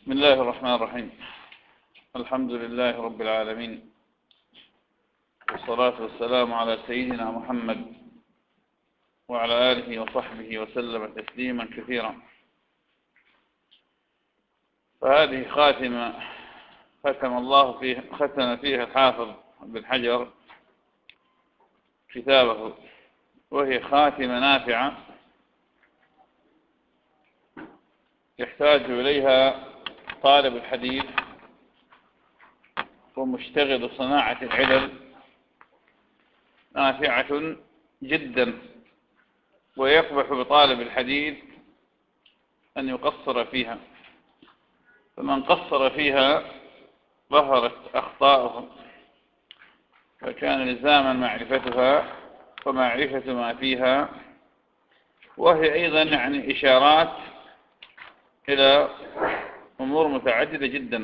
بسم الله الرحمن الرحيم. الحمد لله رب العالمين، والصلاة والسلام على سيدنا محمد وعلى آله وصحبه وسلم تسليما كثيرا. فهذه خاتمة ختم فيها الحافظ بن حجر كتابه، وهي خاتمة نافعة يحتاج إليها طالب الحديث ومشتغل صناعة العلل، نافعة جدا، ويقبح بطالب الحديث أن يقصر فيها، فمن قصر فيها ظهرت أخطاؤه، فكان لزاما معرفتها ومعرفة ما فيها، وهي أيضا إشارات إلى أمور متعددة جدا،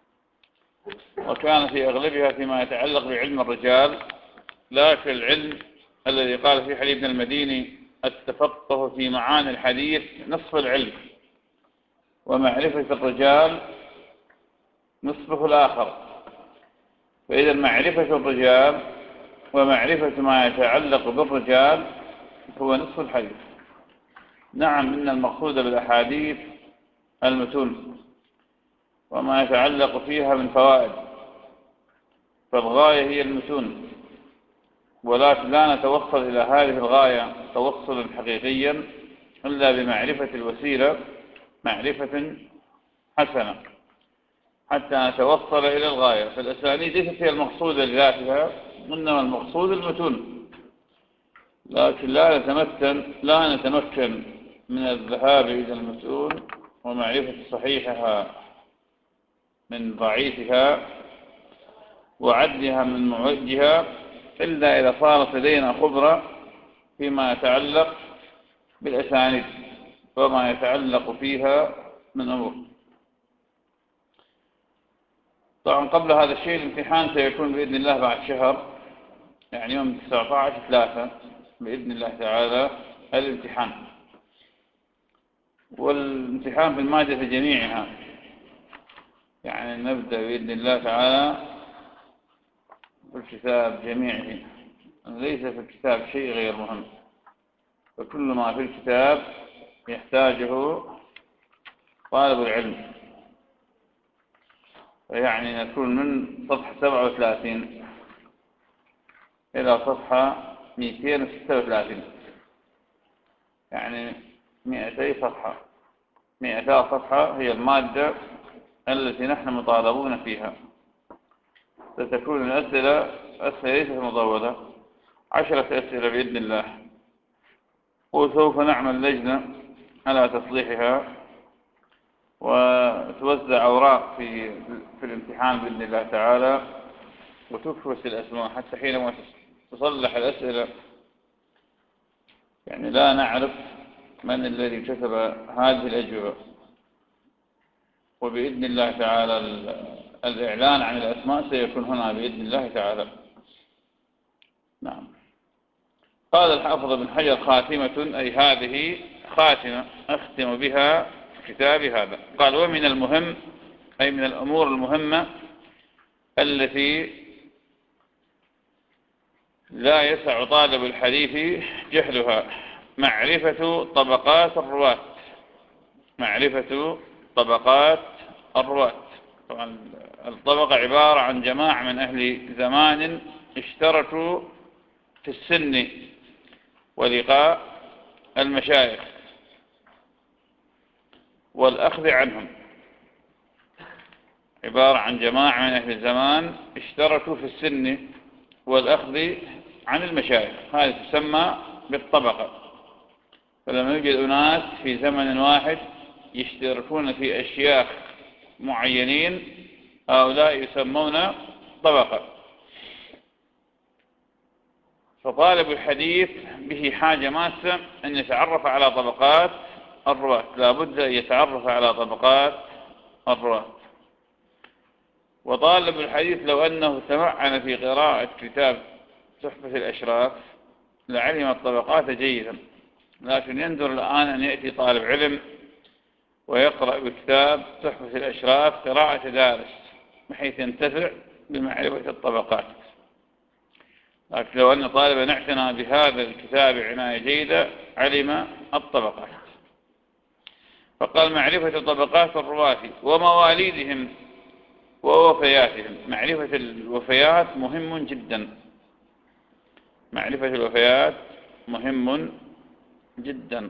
وكان في أغلبها فيما يتعلق بعلم الرجال، لا كالعلم الذي قال فيه علي بن المديني: التفقه في معاني الحديث نصف العلم، ومعرفة الرجال نصفه الآخر. فإذا معرفة الرجال ومعرفة ما يتعلق بالرجال هو نصف الحديث. نعم، إن المقصود بالأحاديث المتون وما يتعلق فيها من فوائد، فالغاية هي المتون، ولكن لا نتوصل إلى هذه الغاية توصلا حقيقيا إلا بمعرفة الوسيلة معرفة حسنة حتى نتوصل إلى الغاية. فالأسانيد ليست هي المقصودة لذاتها، إنما المقصود المتون، لكن لا نتمكن من الذهاب إلى المتون ومعرفة صحيحها من ضعيفها وعدها من معجها إلا إذا صارت لدينا خبرة فيما يتعلق بالأسانيد وما يتعلق فيها من أمور. طبعا قبل هذا الشيء الامتحان سيكون بإذن الله بعد شهر، يوم 19/3 بإذن الله تعالى الامتحان، والامتحان في المادة جميعها، نبدأ بإذن الله تعالى بالكتاب جميعه، ليس في الكتاب شيء غير مهم، فكل ما في الكتاب يحتاجه طالب العلم. نكون من صفحة 37 إلى صفحة 236، 200 صفحة. 200 صفحة هي المادة التي نحن مطالبون فيها. ستكون الأسئلة ليست مطولة، 10 أسئلة بإذن الله، وسوف نعمل لجنة على تصليحها، وتوزع أوراق في الامتحان بإذن الله تعالى، وتفرس الأسماء حتى حينما تصلح الأسئلة لا نعرف من الذي كتب هذه الأجوبة. وبإذن الله تعالى الإعلان عن الأسماء سيكون هنا بإذن الله تعالى. نعم. قال الحافظ بن حجر: خاتمة، أي هذه خاتمة أختم بها كتابي هذا. قال: ومن المهم، أي من الأمور المهمة التي لا يسع طالب الحديث جهلها، معرفة طبقات الرواة. معرفة طبقات الرواة. طبعا الطبقة عبارة عن جماعة من أهل زمان اشتركوا في السن ولقاء المشايخ والأخذ عنهم. عبارة عن جماعة من أهل الزمان اشتركوا في السن والأخذ عن المشايخ، هذه تسمى بالطبقة. فلما يوجد أناس في زمن واحد يشتركون في أشياء معينين، هؤلاء يسمون طبقة. فطالب الحديث به حاجة ماسة أن يتعرف على طبقات الرواة، لا بد أن يتعرف على طبقات الرواة. وطالب الحديث لو أنه تمعن في قراءة كتاب تحفة الأشراف لعلم الطبقات جيدا، لكن ينظر الآن أن يأتي طالب علم ويقرأ بكتاب تحفة الأشراف قراءة دارس بحيث ينتفع بمعرفة الطبقات. لكن لو أن طالبا اعتنى بهذا الكتاب عناية جيدة علم الطبقات. فقال معرفة طبقات الرواة ومواليدهم ووفياتهم. معرفة الوفيات مهم جدا، معرفة الوفيات مهم جدا.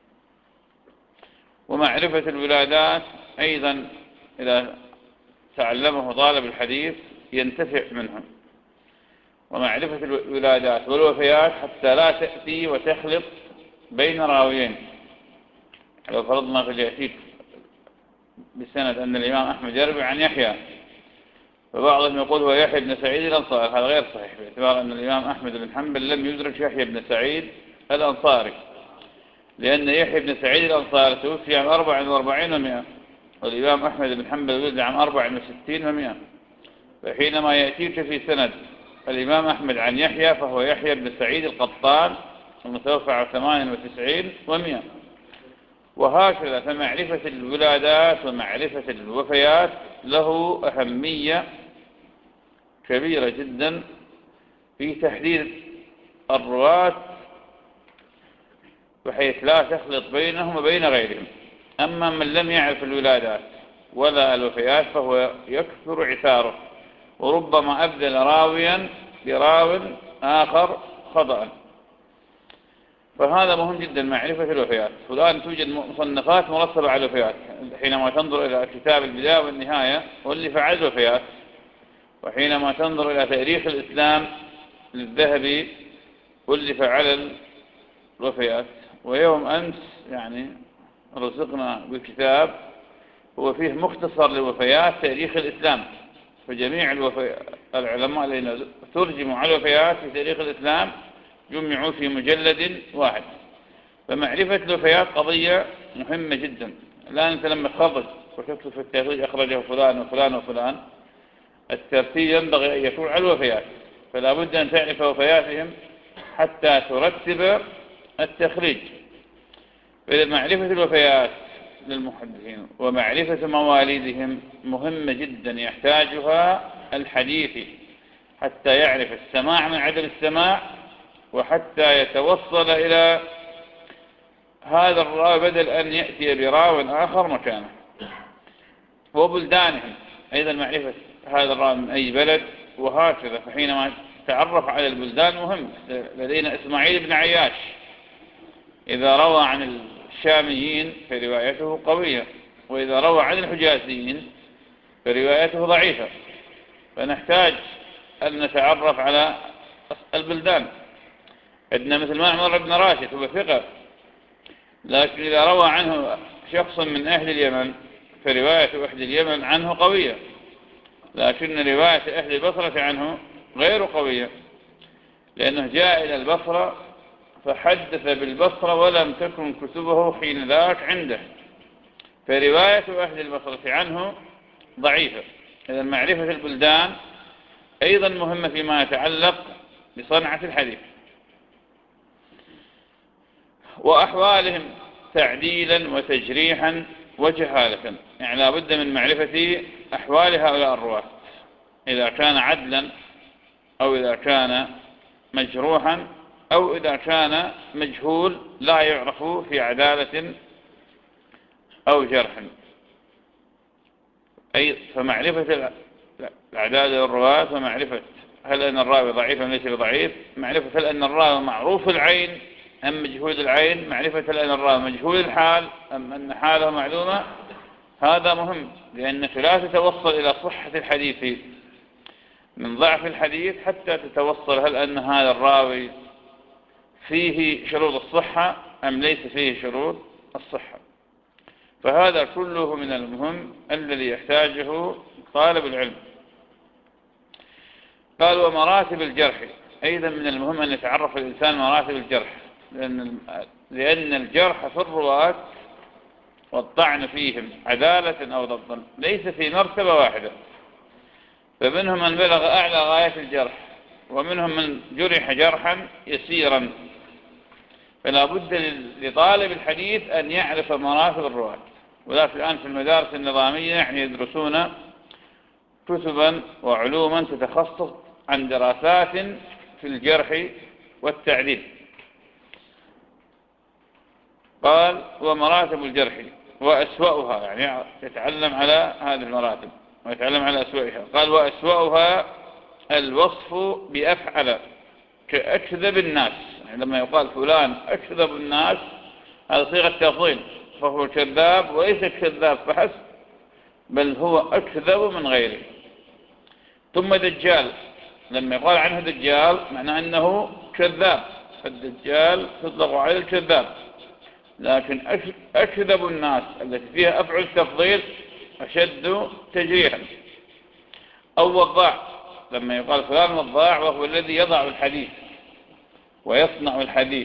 ومعرفة الولادات أيضا إذا تعلمه طالب الحديث ينتفع منه. ومعرفة الولادات والوفيات حتى لا تأتي وتخلط بين راويين. لو فرضنا في يأتيك بسند أن الإمام أحمد يروي عن يحيى، فبعضهم يقول هو يحيى بن سعيد الأنصاري، هذا غير صحيح باعتبار أن الإمام أحمد بن حنبل لم يدرك يحيى بن سعيد الأنصاري، لأن يحيى بن سعيد الأنصاري توفي عام 44 و100، والإمام أحمد بن حنبل ولد عام 64 و100. فحينما يأتيك في سند الإمام أحمد عن يحيى فهو يحيى بن سعيد القطان المتوفى عام 98 و100. وهكذا. فمعرفة الولادات ومعرفة الوفيات له أهمية كبيرة جدا في تحديد الرواة بحيث لا تخلط بينهم وبين غيرهم. أما من لم يعرف الولادات ولا الوفيات فهو يكثر عثاره، وربما أبدل راويا براو آخر خطأ. فهذا مهم جدا معرفة الوفيات. والآن توجد مصنفات مرتبة على الوفيات. حينما تنظر إلى كتاب البداية والنهاية واللي فعل الوفيات، وحينما تنظر إلى تاريخ الإسلام للذهبي واللي فعل الوفيات. ويوم أمس يعني رزقنا بكتاب هو فيه مختصر لوفيات تاريخ الإسلام، فجميع العلماء الذين ترجموا على الوفيات في تاريخ الإسلام جمعوا في مجلد واحد. فمعرفة الوفيات قضية مهمة جدا. الآن أنت لما تخرج وتكتب في التخريج أخرجه فلان وفلان وفلان، الترتيب ينبغي أن يكون على الوفيات، فلا بد أن تعرف وفياتهم حتى ترتب التخريج. فإذا معرفة الوفيات للمحدثين ومعرفة مواليدهم مهمة جدا يحتاجها الحديث حتى يعرف السماع من عدم السماع، وحتى يتوصل إلى هذا الراوي بدل أن يأتي براو آخر مكانه. وبلدانهم أيضا معرفة هذا الراوي من أي بلد وهكذا. فحينما تعرف على البلدان مهم. لدينا إسماعيل بن عياش إذا روى عن الشاميين فروايته قوية، وإذا روى عن الحجازيين فروايته ضعيفة. فنحتاج أن نتعرف على البلدان. عندنا مثل معمر بن راشد هو ثقة، لكن إذا روى عنه شخص من أهل اليمن فرواية أهل اليمن عنه قوية، لكن رواية أهل البصرة عنه غير قوية، لأنه جاء إلى البصرة فحدث بالبصرة ولم تكن كتبه حين ذاك عنده، فرواية أهل البصرة عنه ضعيفة. إذا معرفة البلدان أيضا مهمة فيما يتعلق بصنعة الحديث. وأحوالهم تعديلا وتجريحا وجهالة، يعني لا بد من معرفة أحوال هؤلاء الرواة، إذا كان عدلا أو إذا كان مجروحا أو إذا كان مجهول لا يعرف في عدالة أو جرح. أي فمعرفة العدالة للرواة، ومعرفة هل أن الراوي ضعيف أم ليس بضعيف، معرفة هل أن الراوي معروف العين أم مجهول العين، معرفة هل أن الراوي مجهول الحال أم أن حاله معلومة. هذا مهم، لأنك لا تتوصل إلى صحة الحديث من ضعف الحديث حتى تتوصل هل أن هذا الراوي فيه شروط الصحة أم ليس فيه شروط الصحة. فهذا كله من المهم الذي يحتاجه طالب العلم. قال ومراتب الجرح أيضا من المهم أن يتعرف الإنسان مراتب الجرح، لأن الجرح في الرواة والطعن فيهم عدالة أو ضبطا ليس في مرتبة واحدة، فمنهم من بلغ أعلى غاية الجرح ومنهم من جرح جرحا يسيرا. فلا بد لطالب الحديث أن يعرف مراتب الرواة. ولكن الآن في المدارس النظامية يعني يدرسون كتبا وعلوما تتخصص عن دراسات في الجرح والتعديل. قال ومراتب الجرح وأسوأها، يعني يتعلم على هذه المراتب ويتعلم على أسوأها. قال وأسوأها الوصف بأفعل كأكذب الناس، يعني لما يقال فلان أكذب الناس هذا صيغة تفضيل، فهو كذاب وليس كذاب فحسب بل هو أكذب من غيره. ثم دجال، لما يقال عنه دجال معناه أنه كذاب، فالدجال تطلق على الكذاب، لكن أكذب الناس التي فيها أفعل تفضيل أشد تجريحا. أو وضاع، لما يقال فلان وضاع وهو الذي يضع الحديث ويصنع الحديث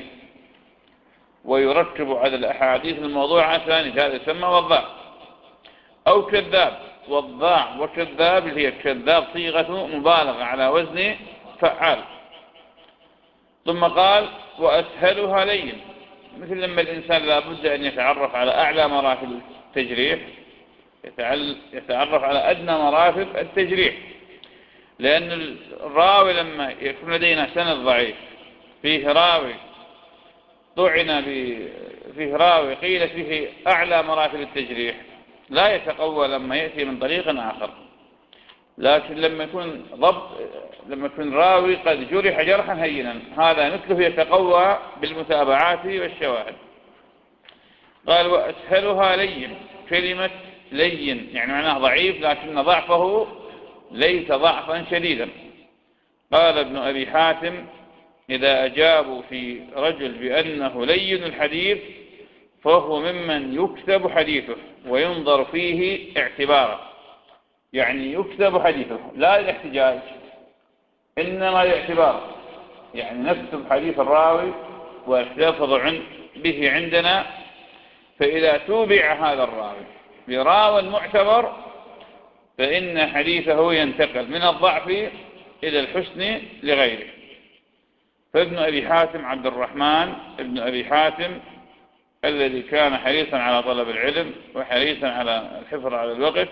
ويركب على الأحاديث الموضوعة ثاني، هذا يسمى وضاع. أو كذاب، وضاع وكذاب اللي هي كذاب صيغة مبالغة على وزن فعال. ثم قال وأسهلها لين، مثل لما الإنسان لابد أن يتعرف على أعلى مراتب التجريح يتعرف على أدنى مراتب التجريح، لأن الراوي لما يكون لدينا سند ضعيف فيه راوي طعن فيه راوي قيل فيه أعلى مراتب التجريح لا يتقوى لما يأتي من طريق آخر. لكن لما يكون راوي قد جرح جرحا هينا هذا مثله يتقوى بالمتابعات والشواهد. قال وأسهلها لين، كلمة لين يعني معناه ضعيف لكن ضعفه ليس ضعفا شديدا. قال ابن أبي حاتم إذا أجابوا في رجل بأنه لين الحديث فهو ممن يكتب حديثه وينظر فيه اعتبارا، يعني يكتب حديثه لا الاحتجاج إنما الاعتبار، يعني نكتب حديث الراوي ويحتفظ به عندنا، فإذا توبع هذا الراوي براو معتبر فإن حديثه ينتقل من الضعف إلى الحسن لغيره. فابن أبي حاتم عبد الرحمن ابن أبي حاتم الذي كان حريصا على طلب العلم وحريصا على الحفظ على الوقت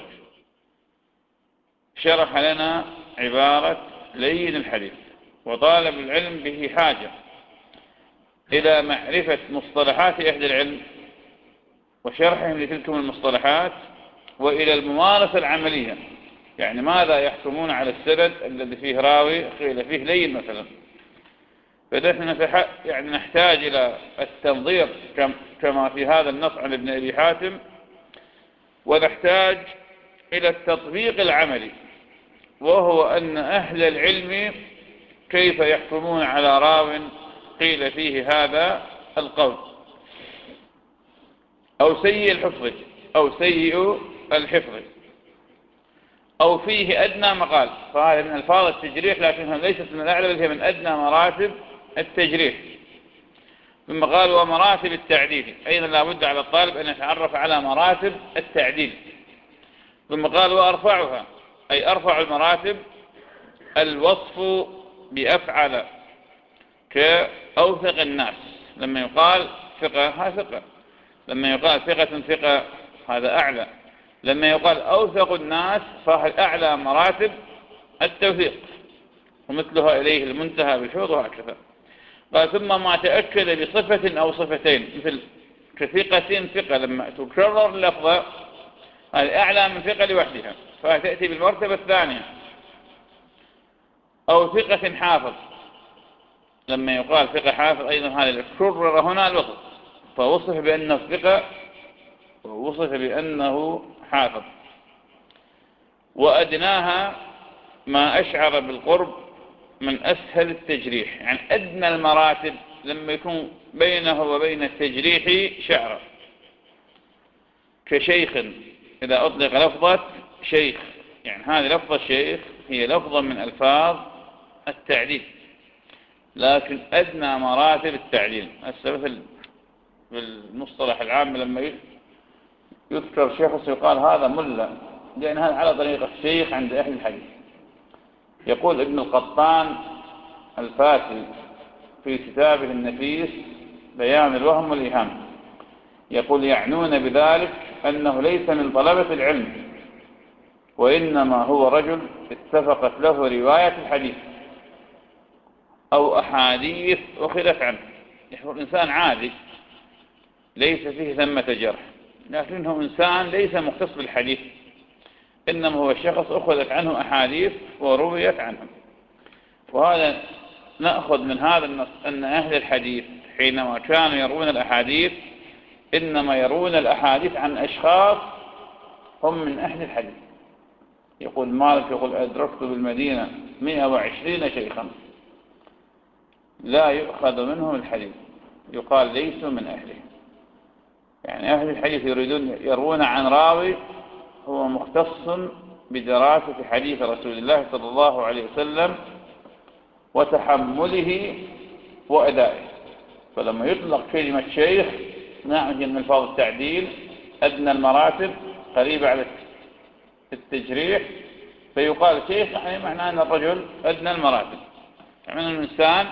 شرح لنا عبارة لين الحديث. وطالب العلم به حاجة إلى معرفة مصطلحات أهل العلم وشرحهم لتلكم المصطلحات، وإلى الممارسة العملية، يعني ماذا يحكمون على السند الذي فيه راوي قيل فيه لين مثلا. فنحن يعني نحتاج إلى التنظير كما في هذا النص عن ابن أبي حاتم، ونحتاج إلى التطبيق العملي، وهو أن أهل العلم كيف يحكمون على راو قيل فيه هذا القول أو سيء الحفظ أو سيء الحفظ أو فيه أدنى مقال، فهذا من ألفاظ التجريح لكنها ليست من الأعلى بل هي من أدنى مراتب التجريح. ثم قال ومراتب التعديل، أيضا لا بد على الطالب أن يتعرف على مراتب التعديل. ثم قال وأرفعها، أي أرفع المراتب الوصف بأفعل كأوثق الناس، لما يقال ثقة هذا ثقة، لما يقال ثقة ثقة هذا أعلى، لما يقال أوثق الناس فهذا أعلى مراتب التوثيق، ومثلها إليه المنتهى بالحوض وهكذا. قال ثم ما تأكد بصفة أو صفتين، مثل كثقة ثقة لما تكرر اللفظة هذا أعلى من ثقة لوحدها فتأتي بالمرتبة الثانية. أو ثقة حافظ، لما يقال ثقة حافظ أيضا هذا كرر هنا الوصف فوصف بأنه ثقة ووصف بأنه حافظ. وأدناها ما أشعر بالقرب من أسهل التجريح، يعني أدنى المراتب لما يكون بينه وبين التجريح شعرا، كشيخ إذا أطلق لفظة شيخ، يعني هذه لفظة شيخ هي لفظة من ألفاظ التعديل لكن أدنى مراتب التعديل. مثل بالمصطلح العام لما يذكر شيخ يقال هذا ملا، لأن هذا على طريقة الشيخ عند أهل الحديث. يقول ابن القطان الفاسي في كتابه النفيس بيان الوهم والإيهام، يقول يعنون بذلك أنه ليس من طلبة العلم، وإنما هو رجل اتفقت له رواية الحديث أو أحاديث أخذت عنه. يحضر إنسان عادي ليس فيه ثمة جرح، لكنه إنسان ليس مختص بالحديث، إنما هو شخص أخذت عنه أحاديث ورويت عنه. وهذا نأخذ من هذا النص أن أهل الحديث حينما كانوا يروون الأحاديث إنما يروون الأحاديث عن أشخاص هم من أهل الحديث. يقول مالك يقول أدركت بالمدينة 120 شيخا لا يؤخذ منهم الحديث، يقال ليسوا من أهله. يعني أهل الحديث يروون عن راوي هو مختص بدراسة حديث رسول الله صلى الله عليه وسلم وتحمله وأدائه. فلما يطلق كلمة شيخ نعني من ألفاظ التعديل أدنى المراتب قريبة على التجريح، فيقال شيخ يعني معناه أن الرجل أدنى المراتب، يعني أن الإنسان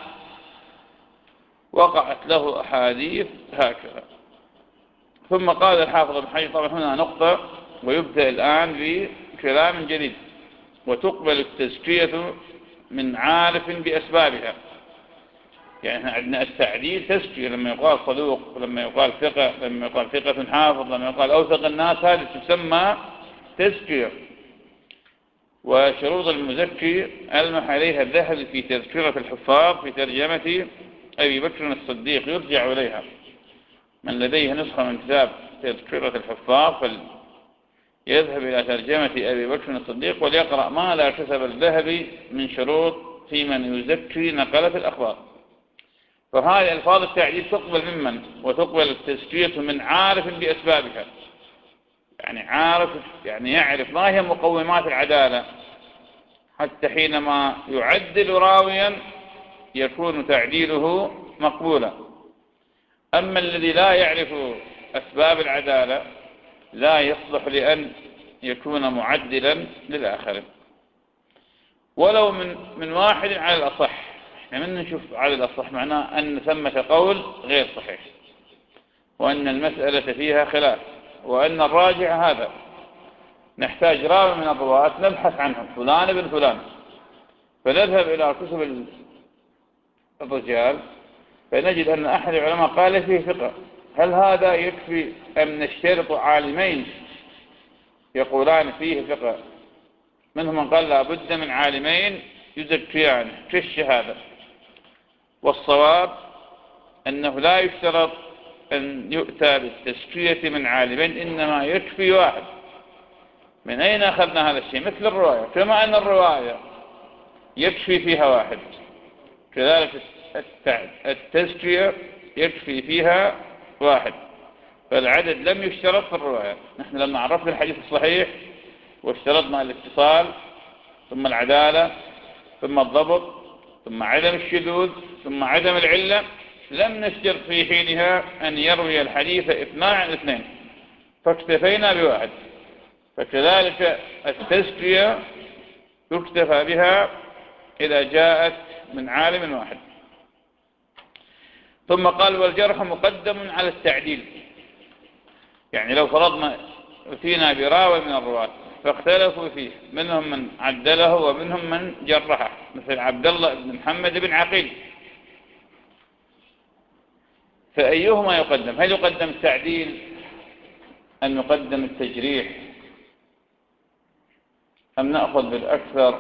وقعت له أحاديث هكذا. ثم قال الحافظ ابن حجر، طبعا هنا نقطة ويبدأ الآن بكلام جديد، وتقبل التزكية من عارف بأسبابها. يعني احنا عندنا التعديل تزكية، لما يقال صدوق، لما يقال ثقة، لما يقال ثقة حافظ، لما يقال أوثق الناس، هذه تسمى تزكية. وشروط المزكي ألمح عليها الذهبي في تذكرة الحفاظ في ترجمة أبي بكر الصديق، يرجع إليها. من لديه نسخة من كتاب تذكرة الحفاظ فليذهب إلى ترجمة أبي بكر الصديق وليقرأ ما لا كتب الذهبي من شروط في من يزكي نقلة الأخبار. فهذه ألفاظ التعديل تقبل ممن، وتقبل التزكية من عارف بأسبابها. يعني عارف يعني يعرف ما هي مقومات العدالة، حتى حينما يعدل راويا يكون تعديله مقبولا. أما الذي لا يعرف أسباب العدالة لا يصلح لأن يكون معدلا للآخرين، ولو من واحد على الأصح. احنا من نشوف على الأصح معناه أن ثمة قول غير صحيح، وأن المسألة فيها خلاف، وأن الراجع هذا. نحتاج راوي من الرواة نبحث عنهم، فلان ابن فلان، فنذهب إلى كتب الرجال فنجد أن أحد العلماء قال فيه ثقة. هل هذا يكفي أم نشترط عالمين يقولان فيه ثقة؟ منهم من قال لا بد من عالمين يزكيان كالشهادة. والصواب أنه لا يشترط أن يؤتى بالتزكية من عالمين، إنما يكفي واحد. من أين أخذنا هذا الشيء؟ مثل الرواية، كما أن الرواية يكفي فيها واحد، كذلك التزكية يكفي فيها واحد، فالعدد لم يشترط في الرواية. نحن لما عرفنا الحديث الصحيح واشترطنا الاتصال ثم العدالة ثم الضبط ثم عدم الشذوذ ثم عدم العلة، لم نشترط في حينها أن يروي الحديث 2 عن 2، فاكتفينا بواحد. فكذلك التزكية يكتفى بها إذا جاءت من عالم واحد. ثم قال والجرح مقدم على التعديل. يعني لو فرضنا أتينا براوي من الرواة فاختلفوا فيه، منهم من عدله ومنهم من جرحه، مثل عبد الله بن محمد بن عقيل، فأيهما يقدم؟ هل يقدم التعديل أم يقدم التجريح أم نأخذ بالأكثر؟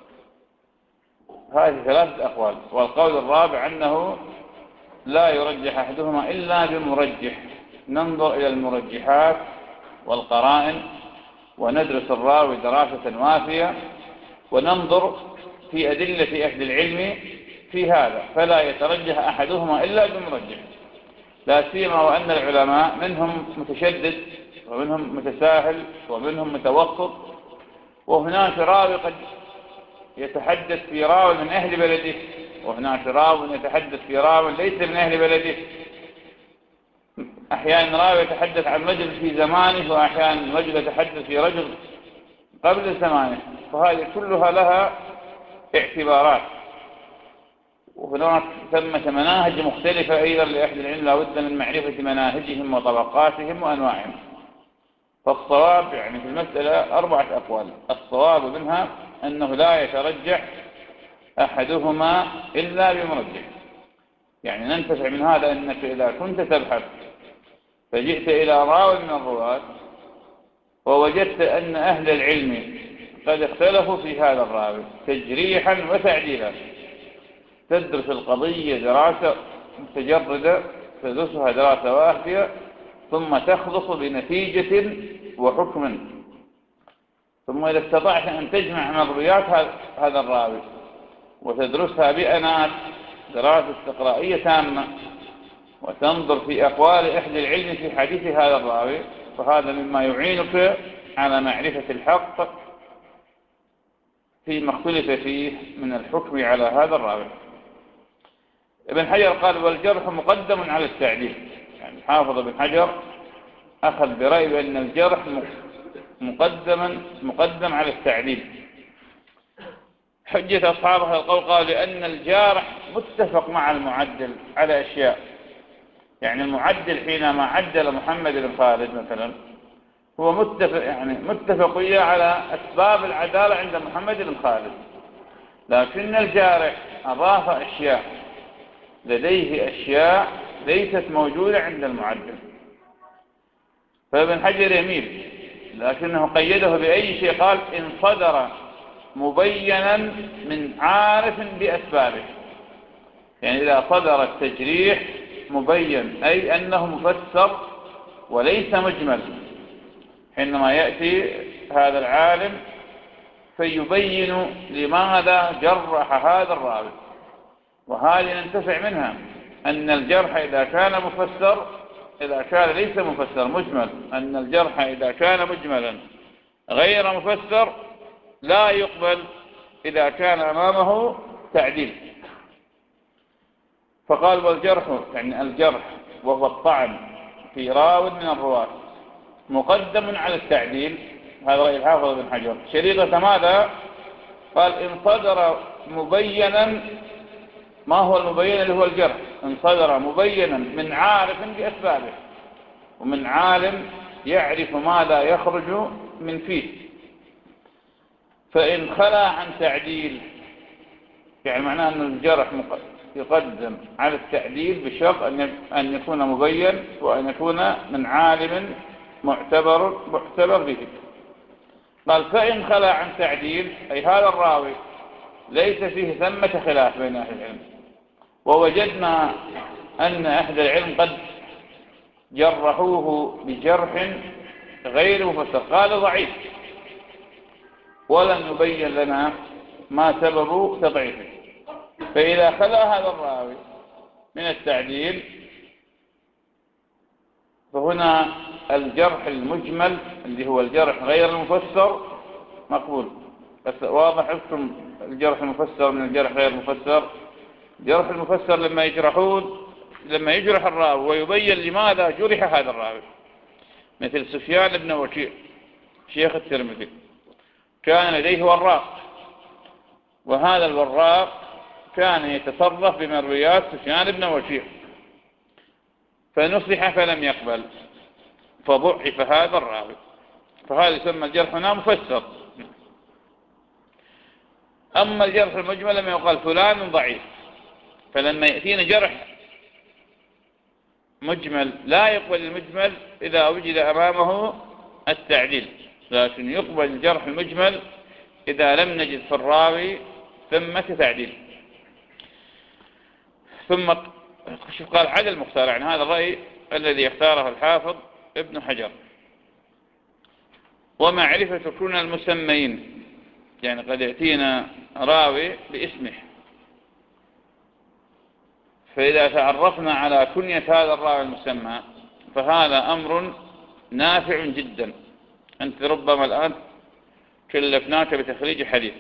هذه 3 أقوال، والقول الرابع أنه لا يرجح أحدهما إلا بمرجح. ننظر إلى المرجحات والقرائن وندرس الراوي دراسة وافية، وننظر في أدلة أهل العلم في هذا، فلا يترجح أحدهما إلا بمرجح. لا سيما وأن العلماء منهم متشدد ومنهم متساهل ومنهم متوسط، وهناك راوي قد يتحدث في راوي من أهل بلده، وهناك راوي يتحدث في راوي ليس من أهل بلده. أحيانا راوي يتحدث عن رجل في زمانه، وأحيانا رجل يتحدث في رجل قبل زمانه، فهذه كلها لها اعتبارات. وهناك ثمة مناهج مختلفة أيضا لأهل العلم، لا بد من معرفة مناهجهم وطبقاتهم وأنواعهم. فالصواب يعني في المسألة 4 أقوال. الصواب منها أنه لا يترجح أحدهما إلا بمرجح. يعني ننتفع من هذا أنك إذا كنت تبحث فجئت إلى راو من الرواة ووجدت أن أهل العلم قد اختلفوا في هذا الراوي تجريحا وتعديلا، تدرس القضية دراسة متجردة، تدرسها دراسة واحدة، ثم تخلص بنتيجة وحكم. ثم إذا استطعت أن تجمع مرويات هذا الراوي وتدرسها بأنات دراسة استقرائية تامة، وتنظر في أقوال أهل العلم في حديث هذا الراوي، فهذا مما يعينك على معرفة الحق فيما اختلف فيه من الحكم على هذا الراوي. ابن حجر قال: والجرح مقدم على التعديل. يعني حافظ ابن حجر أخذ برأي بأن الجرح مقدم على التعديل. حجة أصحاب هذا القول قالوا لأن الجارح متفق مع المعدل على أشياء. يعني المعدل حينما عدل محمد بن خالد مثلا هو متفق وياه على أسباب العدالة عند محمد بن خالد، لكن الجارح أضاف أشياء، لديه أشياء ليست موجودة عند المعدل. فابن حجر يميل، لكنه قيده بأي شيء، قال: إن صدر مبينا من عارف بأسبابه. يعني إذا صدر التجريح مبين، أي أنه مفسر وليس مجمل، حينما يأتي هذا العالم فيبين لماذا جرح هذا الراوي. وهذه ننتفع منها أن الجرح إذا كان مفسر، إذا كان ليس مفسر مجمل، أن الجرح إذا كان مجملا غير مفسر لا يقبل إذا كان أمامه تعديل. فقال: والجرح، يعني الجرح وهو الطعن في راو من الرواة، مقدم على التعديل. هذا رأي الحافظ بن حجر. شريطة ماذا؟ قال: إن صدر مبينا. ما هو المبين اللي هو الجرح؟ إن صدر مبينا من عارف بأسبابه، ومن عالم يعرف ماذا يخرج من فيه. فإن خلا عن تعديل، يعني معناه أن الجرح يقدم على التعديل بشرط أن يكون مبين، وأن يكون من عالم معتبر به. قال: فإن خلا عن تعديل، أي هذا الراوي ليس فيه ثمة خلاف بين أهل العلم، ووجدنا أن أهل العلم قد جرحوه بجرح غير مفسر، قال ضعيف، ولم يبين لنا ما سبب تضعيفه. فإذا خلا هذا الراوي من التعديل فهنا الجرح المجمل اللي هو الجرح غير المفسر مقبول. بس واضح اسم الجرح المفسر من الجرح غير المفسر. الجرح المفسر لما يجرح الراوي ويبين لماذا جرح هذا الراوي، مثل سفيان بن وكيع شيخ الترمذي كان لديه وراق، وهذا الوراق كان يتصرف بمرويات سفيان بن وكيع، فنصح فلم يقبل فضعف هذا الراوي، فهذا يسمى الجرح هنا مفسر. أما الجرح المجمل لما يقال فلان ضعيف، فلما يأتينا جرح مجمل لا يقبل المجمل إذا وجد أمامه التعديل، لكن يقبل الجرح المجمل إذا لم نجد في الراوي ثمة تعديل. ثم قال: عدل المختار، يعني هذا الرأي الذي اختاره الحافظ ابن حجر. ومعرفة كون المسمين، يعني قد يأتينا راوي باسمه، فإذا تعرفنا على كنية هذا الراوي المسمى فهذا أمر نافع جدا. أنت ربما الآن كلفناك بتخريج حديث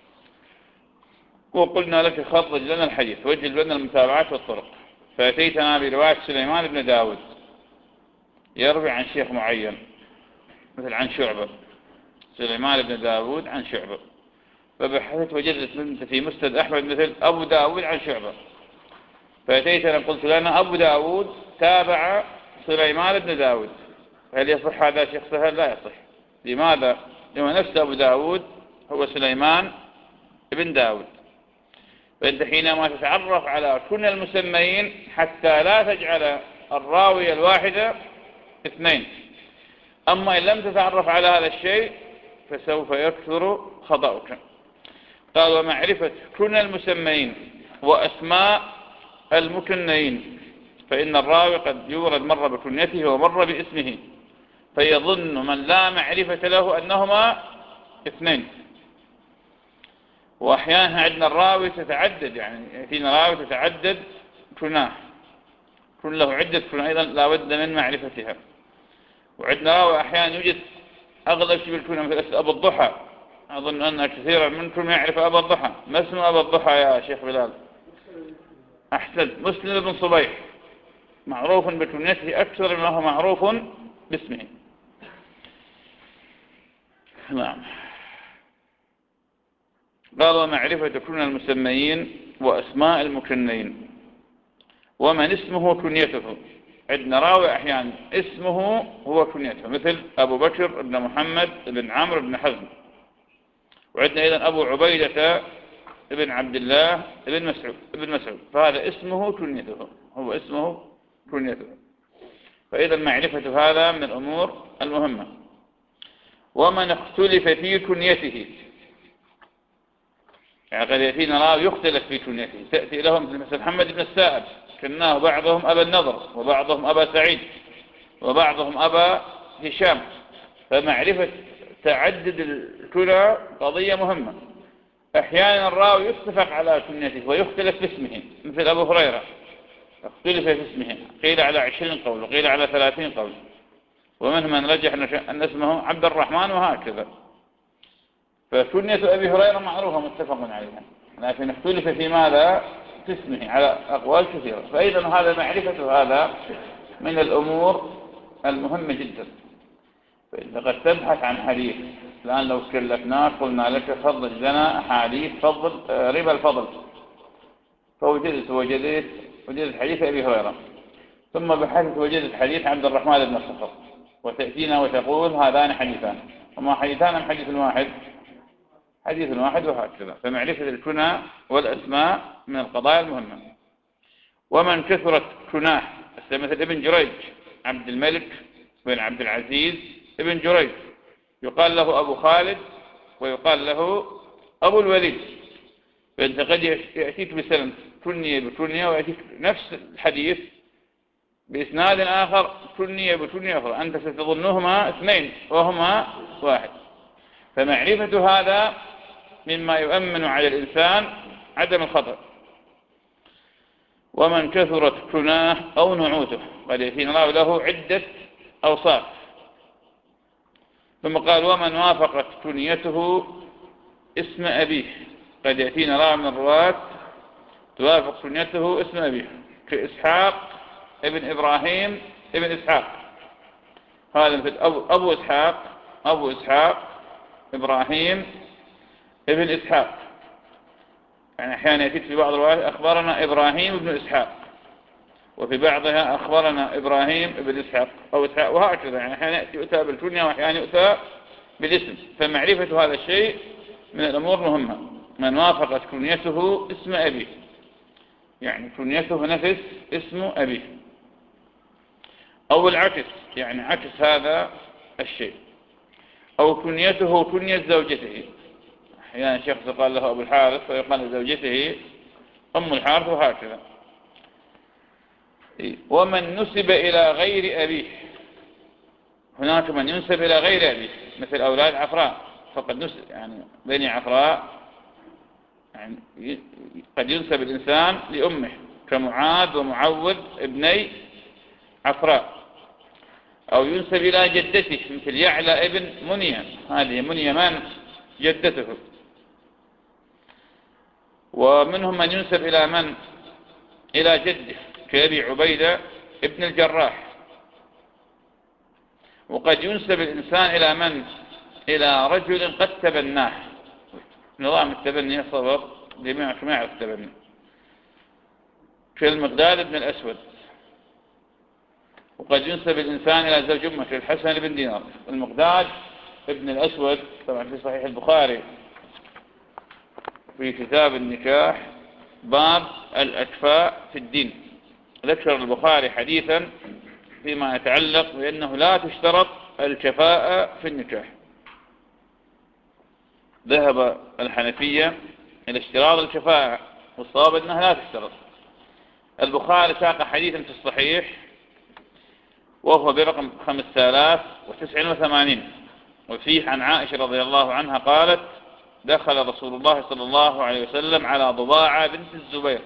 وقلنا لك خرج لنا الحديث وجد لنا المتابعات والطرق، فأتيتنا برواية سليمان بن داود يروي عن شيخ معين، مثل عن شعبة، سليمان بن داود عن شعبة، فبحثت وجدت في مسند أحمد مثل أبو داود عن شعبة، فأتيتنا قلت لنا أبو داود تابع سليمان بن داود، هل يصح هذا شيخ سهل؟ لا يصح. لماذا؟ لما نفس أبو داود هو سليمان ابن داود. فأنت حينما تتعرف على كل المسميين حتى لا تجعل الراوي الواحدة اثنين. أما إن لم تتعرف على هذا الشيء فسوف يكثر خطأك. قال ومعرفة كل المسميين وأسماء المكنيين، فإن الراوي قد يورد مرة بكنيته ومرة باسمه، فيظن من لا معرفة له أنهما اثنين. وأحيانا عندنا الراوي تتعدد، يعني فينا راوي تتعدد كناه، كن له عدة كناه، أيضا لا بد من معرفتها. وعندنا راوي أحيانا يوجد أغلب شيء بالكناه، مثل أبو الضحى. أظن أن كثيرا منكم يعرف أبو الضحى. ما اسم أبو الضحى يا شيخ بلال؟ أحسن، مسلم بن صبيح، معروف بكنيته أكثر مما هو معروف باسمه. نعم. قال ومعرفة كل المسميين وأسماء المكنين ومن اسمه كنيته. عندنا راوي أحيانا اسمه هو كنيته، مثل أبو بكر بن محمد بن عمرو بن حزم. وعندنا أيضا أبو عبيدة بن عبد الله بن مسعود، فهذا اسمه كنيته، هو اسمه كنيته. فإذا معرفة هذا من الأمور المهمة. ومن اختلف في كنيته، يعني قد يأتينا راوي يختلف في كنيته، تأتي لهم مثل محمد بن السائب كناه بعضهم أبا النضر وبعضهم أبا سعيد وبعضهم أبا هشام. فمعرفة تعدد الكنى قضية مهمة. أحيانا الراوي يتفق على كنيته ويختلف في اسمه، مثل أبو هريرة اختلف في اسمه، قيل على 20 قول وقيل على 30 قول، ومنهم من رجح أن اسمه عبد الرحمن وهكذا. فكنية أبي هريرة معروفة متفق عليها، لكن اختلف في ماذا؟ في اسمه على أقوال كثيرة. فإذا هذا معرفة هذا من الأمور المهمة جدا. فإذا قد تبحث عن حديث الآن، لو كلفناك قلنا لك فضل لنا أحاديث فضل ربا الفضل، وجدت حديث أبي هريرة، ثم بحثت وجدت حديث عبد الرحمن بن الصخر، وتأتينا وتقول هذان حديثان، وما حديثان أم حديث واحد؟ حديث واحد، وهكذا. فمعرفة الكنى والأسماء من القضايا المهمة. ومن كثرت كناه، مثل ابن جريج عبد الملك بن عبد العزيز ابن جريج، يقال له أبو خالد ويقال له أبو الوليد. فأنت قد يأتيك بسلم كنية بكنية، ويأتيك نفس الحديث بإسناد آخر كنية بكنية أخرى، أنت ستظنهما اثنين وهما واحد. فمعرفة هذا مما يؤمن على الإنسان عدم الخطأ. ومن كثرت كناه أو نعوته، قد يأتينا الله له عدة أوصاف. ثم قال ومن وافقت كنيته اسم أبيه، قد يأتينا الله من الرواة توافق كنيته اسم أبيه، كإسحاق ابن إبراهيم ابن إسحاق. هذا مثل أبو إسحاق إبراهيم ابن إسحاق. يعني أحيانا يأتي في بعض الروايات أخبرنا إبراهيم بن إسحاق، وفي بعضها أخبرنا إبراهيم بن إسحاق أو إسحاق، وهكذا. يعني أحيانا يؤتى بالكنية وأحيانا يؤتى بالاسم. فمعرفة هذا الشيء من الأمور مهمة. من وافقت كنيته اسم أبيه، يعني كنيته نفس اسم أبيه، أو العكس، يعني عكس هذا الشيء، أو كنيته كنية زوجته. أحيانا شخص قال له أبو الحارث ويقال لزوجته أم الحارث، وهكذا. ومن نسب إلى غير أبيه، هناك من ينسب إلى غير أبيه، مثل أولاد عفراء، فقد نسب يعني بني عفراء، يعني قد ينسب الإنسان لأمه، كمعاذ ومعوذ ابني عفراء. أو ينسب إلى جدته، مثل يعلى ابن منية، هذه منية من جدته. ومنهم من ينسب إلى من؟ إلى جده، كأبي عبيدة ابن الجراح. وقد ينسب الإنسان إلى من؟ إلى رجل قد تبناه. نظام التبني صبر جميع التبني، كالمقداد بن الأسود. وقد ينسب الإنسان إلى زوج أمه الحسن بن دينار. المقداد ابن الأسود طبعا في صحيح البخاري في كتاب النكاح باب الأكفاء في الدين، ذكر البخاري حديثا فيما يتعلق بأنه لا تشترط الكفاءة في النكاح. ذهب الحنفية إلى اشتراط الكفاءة، والصواب أنها لا تشترط. البخاري ساق حديثا في الصحيح وهو برقم 5089، وفيه عن عائشة رضي الله عنها قالت: دخل رسول الله صلى الله عليه وسلم على ضباعة بنت الزبير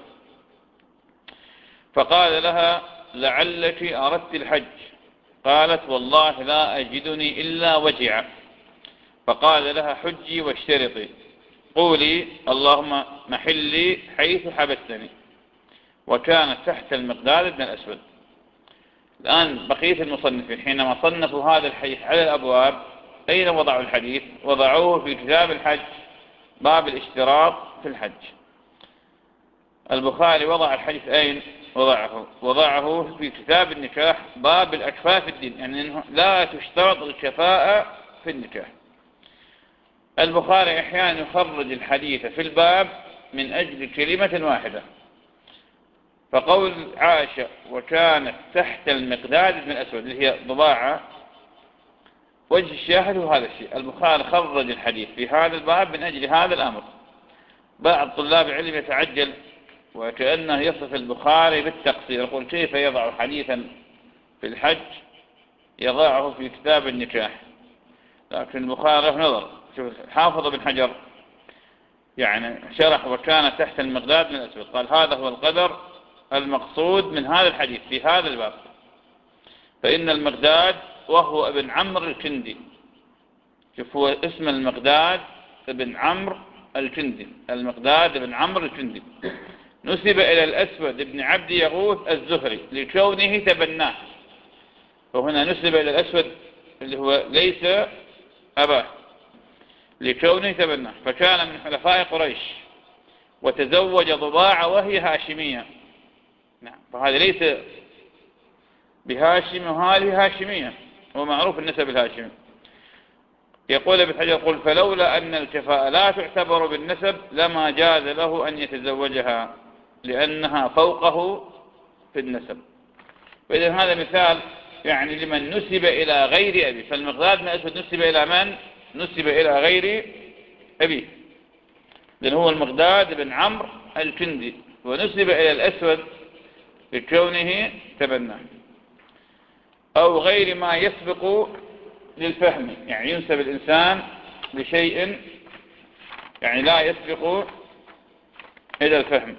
فقال لها: لعلك أردت الحج. قالت: والله لا أجدني إلا وجعا. فقال لها: حجي واشترطي، قولي اللهم محلي حيث حبستني. وكانت تحت المقداد بن الأسود. الآن بقية المصنفين حينما صنفوا هذا الحديث على الأبواب أين وضعوا الحديث؟ وضعوه في كتاب الحج باب الاشتراط في الحج. البخاري وضع الحديث أين؟ وضعه في كتاب النكاح باب الأكفاء في الدين، يعني أنه لا تشترط الكفاءة في النكاح. البخاري أحيانا يخرج الحديث في الباب من أجل كلمة واحدة، فقول عائشة وكانت تحت المقداد بن الأسود اللي هي ضباعة، وجه الشاهد هو هذا الشيء. البخاري خرج الحديث في هذا الباب من أجل هذا الأمر. بعض طلاب العلم يتعجل وكأنه يصف البخاري بالتقصير، يقول كيف يضع حديثا في الحج يضعه في كتاب النكاح؟ لكن البخاري له نظر. شوف حافظ بن حجر يعني شرح وكان تحت المقداد من الأسود، قال هذا هو القدر المقصود من هذا الحديث في هذا الباب، فإن المقداد وهو ابن عمرو الكندي. شوف هو اسم المقداد ابن عمرو الكندي، المقداد ابن عمرو الكندي، نسب إلى الأسود ابن عبد يغوث الزهري لكونه تبناه. وهنا نسب إلى الأسود اللي هو ليس أباه لكونه تبناه، فكان من حلفاء قريش وتزوج ضباعة وهي هاشمية. نعم، فهذا ليس بهاشم وهذه هاشمية، هو معروف النسب الهاشمي. يقول ابن حجر يقول فلولا أن الكفاءة لا تعتبر بالنسب لما جاز له أن يتزوجها لأنها فوقه في النسب. وإذا هذا مثال يعني لمن نسب إلى غير أبي. فالمقداد بن الأسود نسب إلى من؟ نسب إلى غير أبيه، لأن هو المقداد بن عمرو الكندي، ونسب إلى الأسود لكونه تبناه. أو غير ما يسبق للفهم، يعني ينسب الإنسان لشيء يعني لا يسبق إلى الفهم.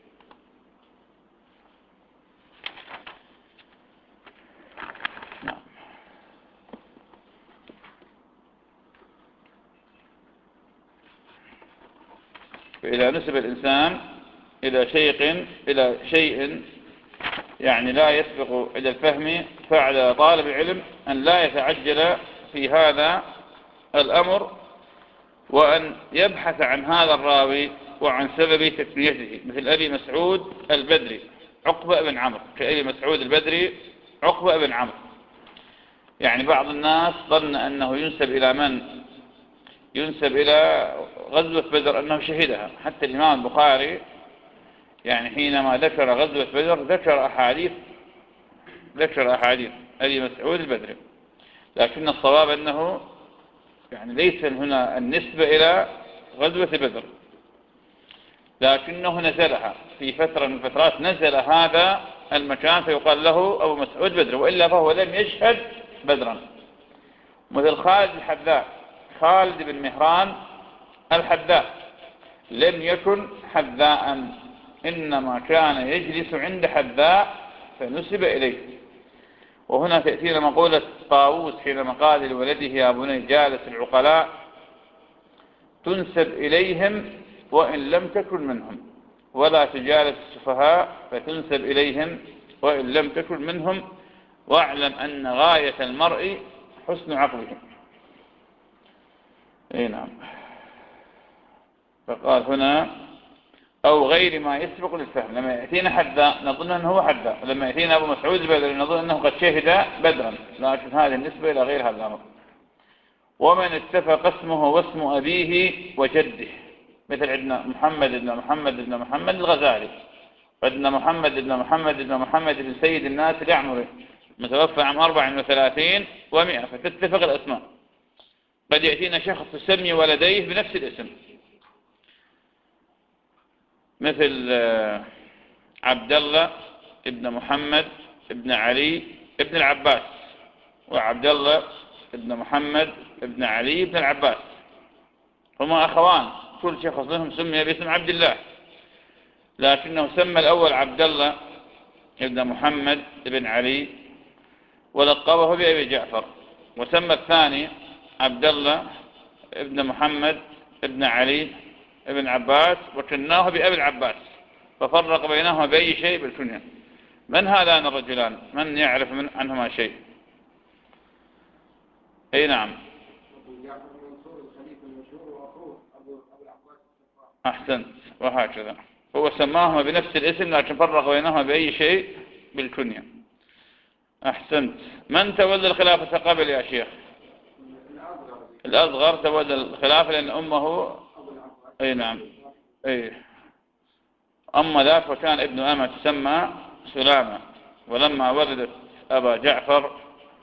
فإذا نسب الإنسان إلى شيء يعني لا يسبق إلى الفهم، فعلى طالب العلم أن لا يتعجل في هذا الأمر، وأن يبحث عن هذا الراوي وعن سبب تسميته، مثل أبي مسعود البدري عقبة بن عمرو، كأبي مسعود البدري عقبة بن عمرو. يعني بعض الناس ظن أنه ينسب إلى من؟ ينسب إلى غزوة بدر أنه شهدها. حتى الإمام البخاري يعني حينما ذكر غزوة بدر ذكر أحاديث أبي مسعود البدري، لكن الصواب أنه يعني ليس هنا النسبة إلى غزوة بدر، لكنه نزلها في فترة من الفترات، نزل هذا المكان فيقال له أبو مسعود بدر، وإلا فهو لم يشهد بدرا. مثل خالد بن مهران الحذاء لم يكن حذاء، إنما كان يجلس عند حذاء فنسب إليه. وهنا تأتينا مقولة طاووس حينما قال لولده يا بني جالس العقلاء تنسب إليهم وإن لم تكن منهم، ولا تجالس السفهاء فتنسب إليهم وإن لم تكن منهم، واعلم أن غاية المرء حسن عقله. نعم. فقال هنا أو غير ما يسبق للفهم. لما يأتينا حدا نظن أنه هو حدا، ولما يأتينا أبو مسعود البدري نظن أنه قد شهد بدرا، لكن هذه النسبة إلى غير هذا الأمر. ومن اتفق اسمه واسم أبيه وجده، مثل عندنا محمد بن محمد بن محمد الغزالي، عندنا محمد بن محمد بن محمد بن سيد الناس اليعمري متوفى عام 34 و100، فتتفق الأسماء. قد يأتينا شخص يسمي ولديه بنفس الاسم، مثل عبد الله ابن محمد ابن علي ابن العباس، وعبد الله ابن محمد ابن علي ابن العباس، هما أخوان، كل شخص منهم سمي باسم عبد الله، لكنه سمى الأول عبد الله ابن محمد ابن علي ولقبه بأبي جعفر، وسمى الثاني عبد الله ابن محمد ابن علي ابن عباس وكناه بأبي العباس، ففرق بينهما بأي شيء بالكنية. من هذان الرجلان؟ من يعرف عنهما شيء؟ اي نعم، احسنت، وهكذا هو سماهما بنفس الاسم لكن فرق بينهما بأي شيء بالكنية. احسنت. من تولى الخلافة قبل يا شيخ؟ الأصغر تولى الخلافة لأن أمه، اي نعم، اي، أما ذاك وكان ابن أمة تسمى سلامة، ولما ولدت أبا جعفر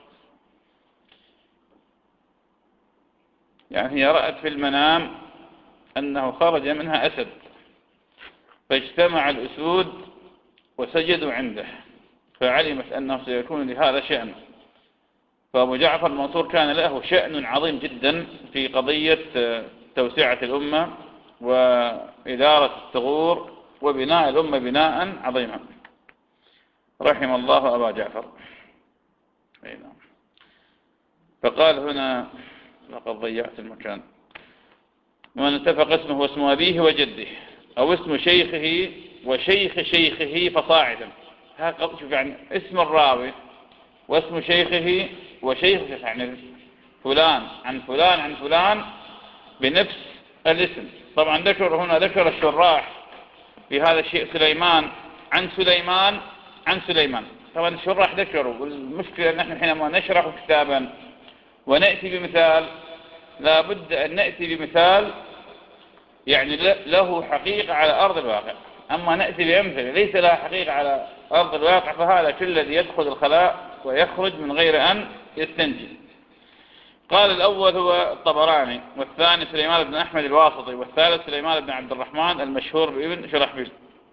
يعني هي رأت في المنام أنه خرج منها أسد، فاجتمع الأسود وسجدوا عنده، فعلمت أنه سيكون لهذا شأن. فأبو جعفر المنصور كان له شأن عظيم جدا في قضية توسعة الأمة وإدارة الثغور وبناء الأمة بناء عظيما، رحم الله أبا جعفر. فقال هنا لقد ضيعت المكان. ومن اتفق اسمه واسم أبيه وجده أو اسم شيخه وشيخ شيخه فصاعدا. شوف يعني اسم الراوي واسم شيخه وشيخ يعني فلان عن فلان عن فلان بنفس الاسم. طبعا ذكر الشراح في هذا الشيء سليمان عن سليمان عن سليمان. طبعا الشراح ذكروا، والمشكلة أن نحن حينما نشرح كتابا ونأتي بمثال لا بد أن نأتي بمثال يعني له حقيقة على أرض الواقع. أما نأتي بأمثلة ليس لها حقيقة على أرض الواقع فهذا كالذي يدخل الخلاء ويخرج من غير أن يستنجي. قال الأول هو الطبراني، والثاني سليمان بن أحمد الواسطي، والثالث سليمان بن عبد الرحمن المشهور بابن شرحبيل.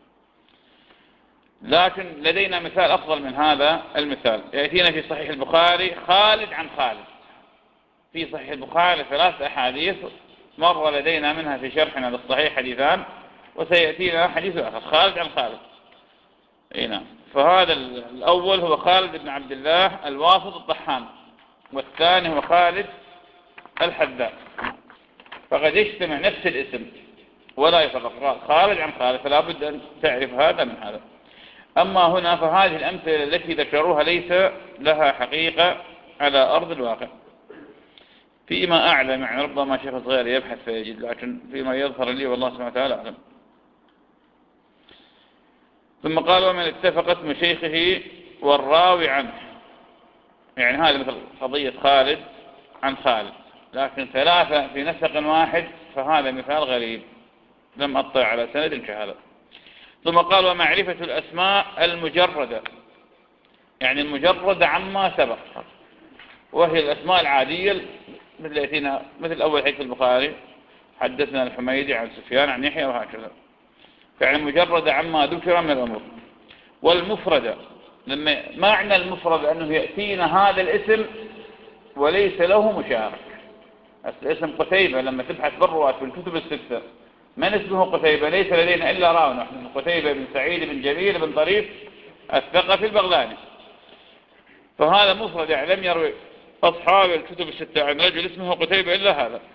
لكن لدينا مثال أفضل من هذا المثال، يأتينا في صحيح البخاري خالد عن خالد. في صحيح البخاري 3 أحاديث مر لدينا منها في شرحنا للصحيح حديثان، وسيأتينا حديث آخر خالد عن خالد. نعم. فهذا الأول هو خالد بن عبد الله الواسط الطحان، والثاني هو خالد الحذاء، فقد يجتمع نفس الاسم ولا يفرق، خالد عن خالد، فلا بد أن تعرف هذا من هذا. أما هنا فهذه الأمثلة التي ذكروها ليس لها حقيقة على أرض الواقع. فيما أعلم يعني ربما شيخ صغير يبحث فيجد، لكن فيما يظهر لي والله سبحانه وتعالى أعلم. ثم قال ومن اتفق اسم شيخه والراوي عنه، يعني هذا مثل قضية خالد عن خالد، لكن 3 في نسق واحد فهذا مثال غريب لم أطلع على سند كهذا. ثم قال ومعرفة الأسماء المجردة، يعني المجردة عما سبق، وهي الأسماء العادية مثل أول حديث البخاري حدثنا الحميدي عن سفيان عن يحيى وهكذا، يعني مجردة عما ذكر من الأمور. والمفردة، لما معنى المفرد أنه يأتينا هذا الاسم وليس له مشارك. اسم قتيبة لما تبحث بالرواة في الكتب ال6 من اسمه قتيبة ليس لدينا إلا راوي نحن، قتيبة بن سعيد بن جميل بن طريف الثقفي البغلاني، فهذا مفرد يعني لم يروي أصحاب الكتب ال6 عن رجل اسمه قتيبة إلا هذا.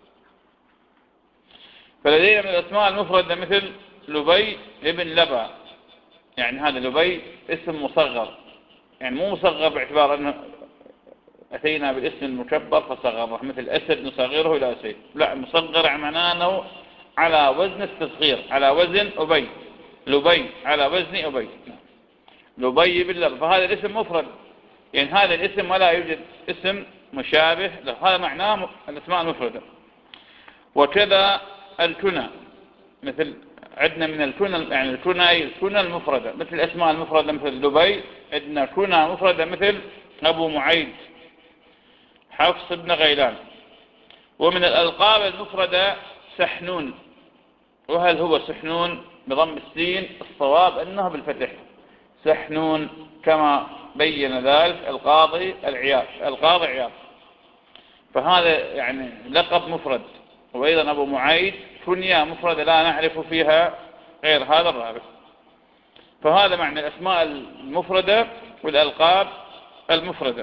فلدينا من الأسماء المفردة مثل لبي ابن لبا، يعني هذا لبي اسم مصغر، يعني مو مصغر باعتبار أنه أتينا بالاسم المكبر فصغره، مثل أسد نصغره إلى أسيد، لا، مصغر معناه أنه على وزن التصغير، على وزن أبي، لبي على وزن أبي، لبي باللب، فهذا الاسم مفرد، يعني هذا الاسم ولا يوجد اسم مشابه له، هذا معناه الاسماء المفردة. وكذا الكنى، مثل عندنا من الكنى، يعني الكنى المفردة مثل الأسماء المفردة مثل لبي، عندنا كنى مفردة مثل أبو معيد، حفص بن غيلان. ومن الألقاب المفردة سحنون، وهل هو سحنون بضم السين؟ الصواب أنه بالفتح، سحنون، كما بين ذلك القاضي عياض. فهذا يعني لقب مفرد. وأيضا أبو معيد كنية مفردة لا نعرف فيها غير هذا الرابع. فهذا معنى الأسماء المفردة والألقاب المفردة.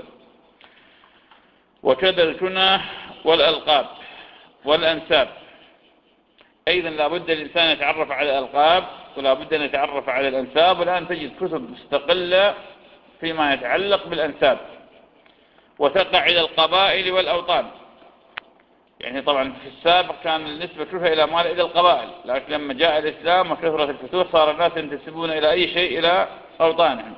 وكذا الكنى والألقاب والأنساب، أيضا لا بد الإنسان يتعرف على الألقاب ولا بد أن يتعرف على الأنساب. والآن تجد كتب مستقلة فيما يتعلق بالأنساب، وتقع إلى القبائل والأوطان. يعني طبعا في السابق كان النسبة كلها إلى مال إلى القبائل، لكن لما جاء الإسلام وكثرة الفتوح صار الناس ينتسبون إلى أي شيء إلى أوطانهم.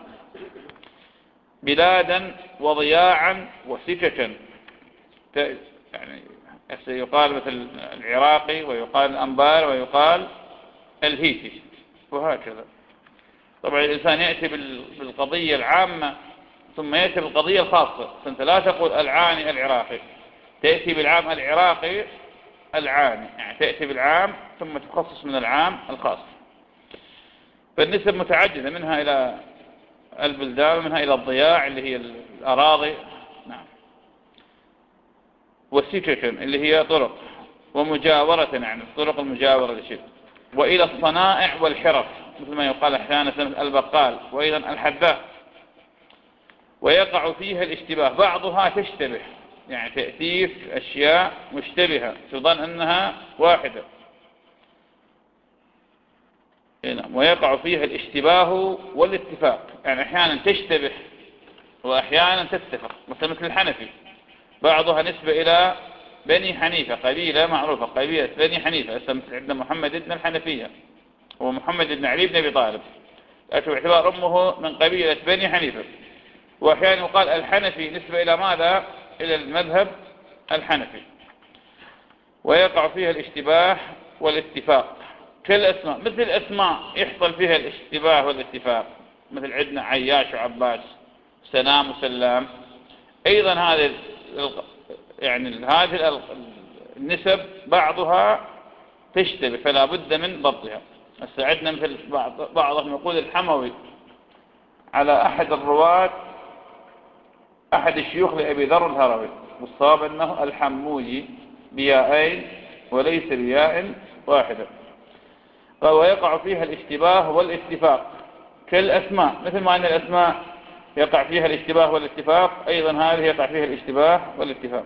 بلادا وضياعا وسككا، يعني يقال مثل العراقي ويقال الأنبار ويقال الهيتي وهكذا. طبعا الإنسان يأتي بالقضية العامة ثم يأتي بالقضية الخاصة، فأنت لا تقول العاني العراقي، تأتي بالعام العراقي العاني، يعني تأتي بالعام ثم تخصص من العام الخاص. فالنسب متعددة، منها إلى البلدان ومنها إلى الضياع اللي هي الأراضي، نعم، وسككا اللي هي طرق، ومجاورة يعني الطرق المجاورة لشيء، وإلى الصنائع والحرف مثل ما يقال أحيانا البقال، وأيضا الحذاء. ويقع فيها الاشتباه، بعضها تشتبه، يعني تأتيك أشياء مشتبهة تظن أنها واحدة. ويقع فيها الاشتباه والاتفاق، يعني أحيانا تشتبه وأحيانا تتفق، مثل الحنفي، بعضها نسبة إلى بني حنيفة، قبيلة معروفة، قبيلة بني حنيفة، مثل عندنا محمد بن الحنفية ومحمد بن علي بن أبي طالب، لكن باعتبار أمه من قبيلة بني حنيفة. وأحيانا يقال الحنفي نسبة إلى ماذا؟ إلى المذهب الحنفي. ويقع فيها الاشتباه والاتفاق كالأسماء، مثل الأسماء يحصل فيها الاشتباه والاتفاق، مثل عندنا عياش وعباس، سلام وسلام. أيضا هذه النسب بعضها تشتبه فلا بد من ضبطها. عندنا مثل بعضهم يقول الحموي على أحد الرواة، أحد الشيوخ لأبي ذر الهروي، والصواب أنه الحموي بياءين وليس بياء واحدة. ويقع فيها الاشتباه والاتفاق كالأسماء، مثل ما أن الأسماء يقع فيها الاشتباه والاتفاق، أيضا هذه يقع فيها الاشتباه والاتفاق.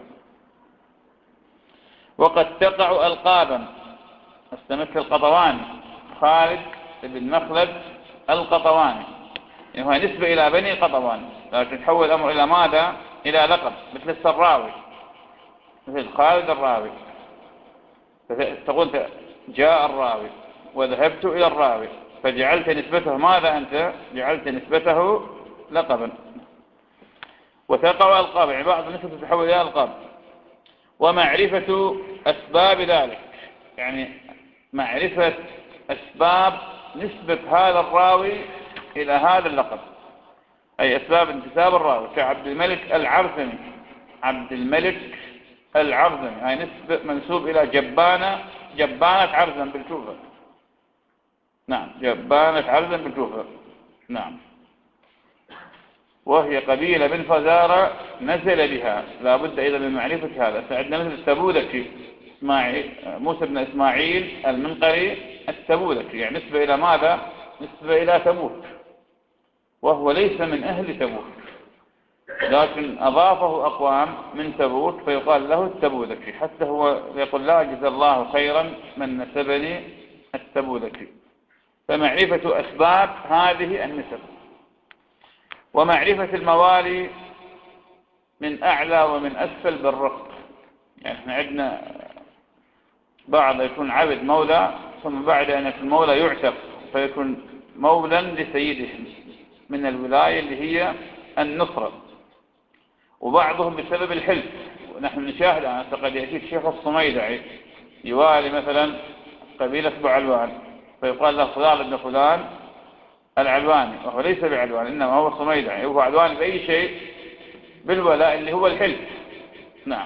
وقد تقع ألقابا، مثل القطواني، خالد بن مخلد القطواني، يعني هو نسبة إلى بني قطوان، لكن تحول الأمر إلى ماذا؟ إلى لقب، مثل السراوي، مثل خالد الراوي، تقول جاء الراوي وذهبت إلى الراوي، فجعلت نسبته ماذا؟ أنت جعلت نسبته لقبا. وتقع ألقاب، يعني بعض النسبة تتحول إلى ألقاب. ومعرفة أسباب ذلك، يعني معرفة أسباب نسبة هذا الراوي إلى هذا اللقب، أي أسباب انتساب الراوي، كعبد الملك العرزمي، عبد الملك العرزمي هاي نسبة منسوب إلى جبانة عرزم بالكوفة، نعم، جبانة عرزم بالكوفة، نعم، وهي قبيلة من فزارة نزل بها، لا بد أيضا من معرفة هذا. فعندنا مثل التبوذكي، موسى بن إسماعيل المنقري التبوذكي، يعني نسبة إلى ماذا؟ نسبة إلى تبوك، وهو ليس من أهل تبوك، لكن أضافه أقوام من تبوك فيقال له التبوذكي، حتى هو يقول لا جزا الله خيرا من نسبني التبوذكي. فمعرفة أسباب هذه النسب. ومعرفة الموالي من أعلى ومن أسفل بالرفق، يعني احنا عندنا بعض يكون عبد مولى، ثم بعد أن يكون مولى يعتق فيكون مولا لسيده من الولاية اللي هي النصرة. وبعضهم بسبب الحلف، ونحن نشاهد أن قد يأتي الشيخ الصميدعي يوالي مثلا قبيلة بعلوان فيقال له فلان ابن فلان العلواني، وهو ليس بعلوان إنما هو صميدعي، وهو علواني بأي شيء؟ بالولاء اللي هو الحلف. نعم.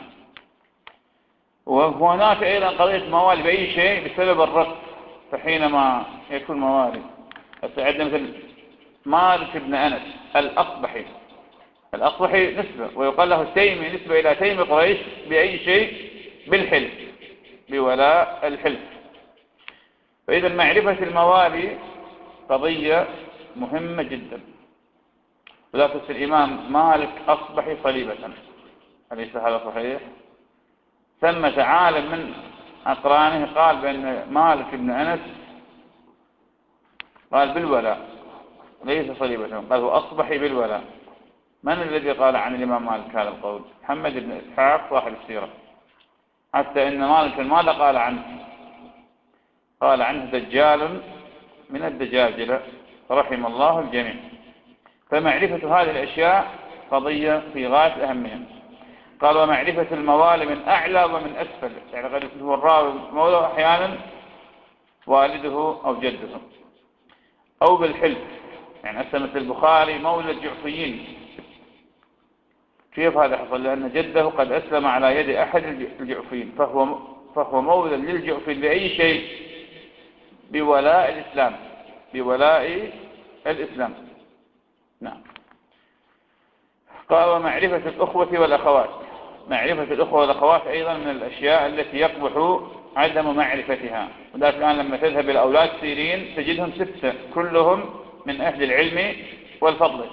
وهناك أيضا قضية موالي بأي شيء بسبب الرق، فحينما يكون موالي عندنا مثل مالك بن أنس الأصبحي، الأصبحي نسبة، ويقال له التيمي نسبة إلى تيم قريش بأي شيء؟ بالحلف، بولاء الحلف. فإذا معرفة الموالي قضية مهمة جدا. وذلك الإمام مالك أصبحي صليبة، أليس هذا صحيح؟ ثمة عالم من أقرانه قال بأن مالك بن أنس قال بالولاء ليس صليبة، قال هو أصبحي بالولاء. من الذي قال عن الإمام مالك هذا القول؟ محمد بن إسحاق صاحب السيرة. حتى إن مالك ماذا قال عنه؟ قال عنه دجال من الدجاجلة رحم الله الجميع. فمعرفة هذه الأشياء قضية في غاية الأهمية. قال ومعرفة الموالي من أعلى ومن أسفل، يعني قد يكون هو الراوي مولى أحيانا والده أو جده، أو بالحلف، يعني أسمة البخاري مولى الجعفيين. كيف هذا حصل؟ لأن جده قد أسلم على يد أحد الجعفيين، فهو مولى للجعفيين بأي شيء؟ بولاء الإسلام، بولاء الإسلام. نعم. قال ومعرفة الأخوة والأخوات. معرفة الأخوة والأخوات أيضا من الأشياء التي يقبح عدم معرفتها. وذلك الآن لما تذهب إلى أولاد سيرين تجدهم 6 كلهم من أهل العلم والفضل.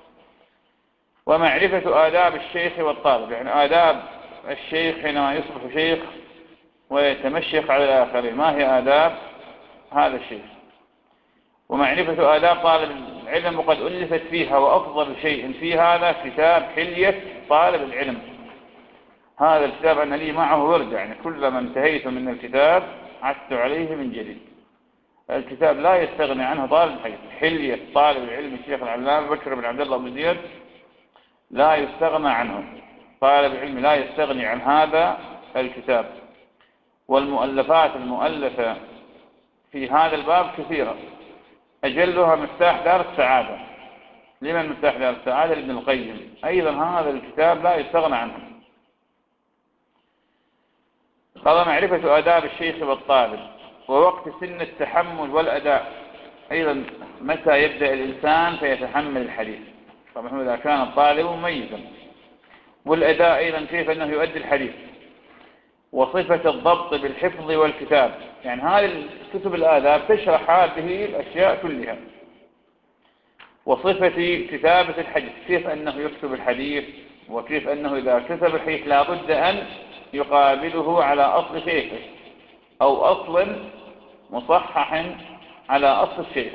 ومعرفة آداب الشيخ والطالب، يعني آداب الشيخ حينما يصبح شيخ ويتمشيخ على الآخرين، ما هي آداب هذا الشيخ؟ ومعرفة آداب طالب العلم، وقد ألفت فيها، وأفضل شيء في هذا كتاب حلية طالب العلم. هذا الكتاب أنا لي معه ورد، يعني كلما انتهيت من الكتاب عدت عليه من جديد. الكتاب لا يستغني عنه طالب الحديث. حلية طالب العلم الشيخ العلامة بكر بن عبد الله أبو زيد لا يستغنى عنه، طالب العلم لا يستغني عن هذا الكتاب. والمؤلفات المؤلفة في هذا الباب كثيرة، أجلها مفتاح دار السعادة. لمن مفتاح دار السعادة؟ لابن القيم. أيضا هذا الكتاب لا يستغنى عنه. قال معرفة آداب الشيخ والطالب، ووقت سن التحمل والأداء. أيضا متى يبدأ الإنسان فيتحمل الحديث؟ طبعا إذا كان الطالب مميزا. والأداء أيضا كيف أنه يؤدي الحديث. وصفة الضبط بالحفظ والكتاب، يعني هذه الكتب الآداب تشرح هذه الأشياء كلها. وصفة كتابة الحديث، كيف أنه يكتب الحديث، وكيف أنه إذا كتب الحديث لا بد أن يقابله على أصل شيخه أو أصل مصحح على أصل الشيخ.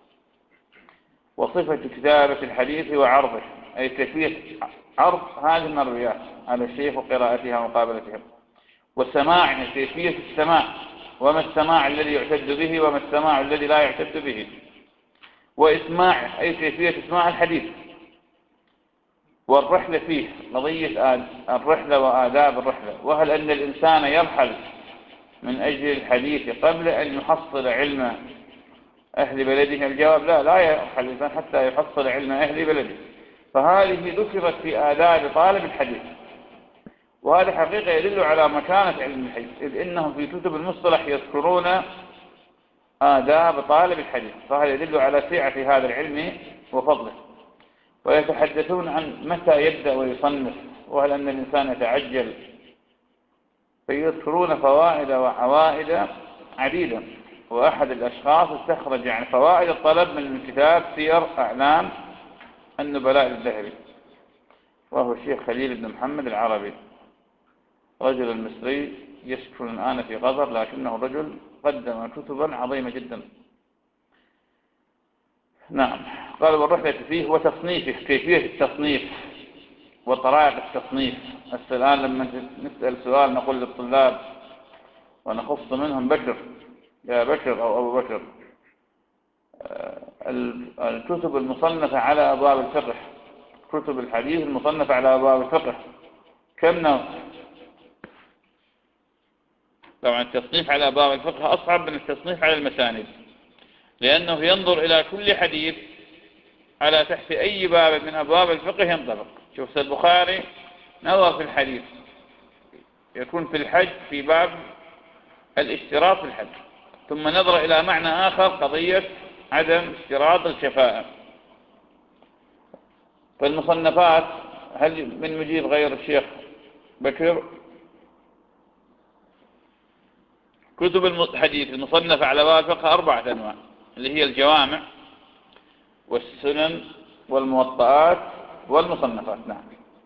وصفة كتابة الحديث وعرضه، أي كيفية عرض هذه المرويات على الشيخ وقراءتها ومقابلتها. والسماع، كيفية السماع، وما السماع الذي يعتد به وما السماع الذي لا يعتد به. وإسماع، أي كيفية إسماع الحديث. والرحلة فيه، قضية الرحلة وآداب الرحلة، وهل أن الإنسان يرحل من أجل الحديث قبل أن يحصل علم أهل بلده؟ الجواب لا يرحل الإنسان حتى يحصل علم أهل بلده. فهذه ذكرت في آداب طالب الحديث، وهذا حقيقة يدل على مكانة علم الحديث، إذ إنهم في كتب المصطلح يذكرون آداب طالب الحديث، فهذا يدل على سعة هذا العلم وفضله. ويتحدثون عن متى يبدأ ويصنف، وهل أن الإنسان يتعجل، فيذكرون فوائد وعوائد عديدة. وأحد الأشخاص استخرج عن فوائد الطلب من كتاب سير أعلام النبلاء الذهبي، وهو الشيخ خليل بن محمد العربي، رجل مصري يسكن الآن في قطر، لكنه رجل قدم كتبا عظيمة جدا. نعم. قال والرحلة فيه وتصنيفه، كيفية التصنيف وطرائق التصنيف. الآن لما نسأل سؤال نقول للطلاب ونخص منهم بكر، يا بكر أو أبو بكر. الكتب المصنفة على أبواب الفقه، كتب الحديث المصنفة على أبواب الفقه كم نوع؟ طبعا التصنيف على أبواب الفقه أصعب من التصنيف على المسانيد، لأنه ينظر إلى كل حديث على تحت أي باب من أبواب الفقه ينطبق. شوف البخاري نظر في الحديث، يكون في الحج في باب الاشتراط في الحج، ثم نظر إلى معنى آخر قضية عدم اشتراط الشفاعة. فالمصنفات، هل من مجيب غير الشيخ بكر؟ كتب الحديث المصنفة على باب الفقه 4 أنواع، اللي هي الجوامع والسنن والموطئات والمصنفات. نعم.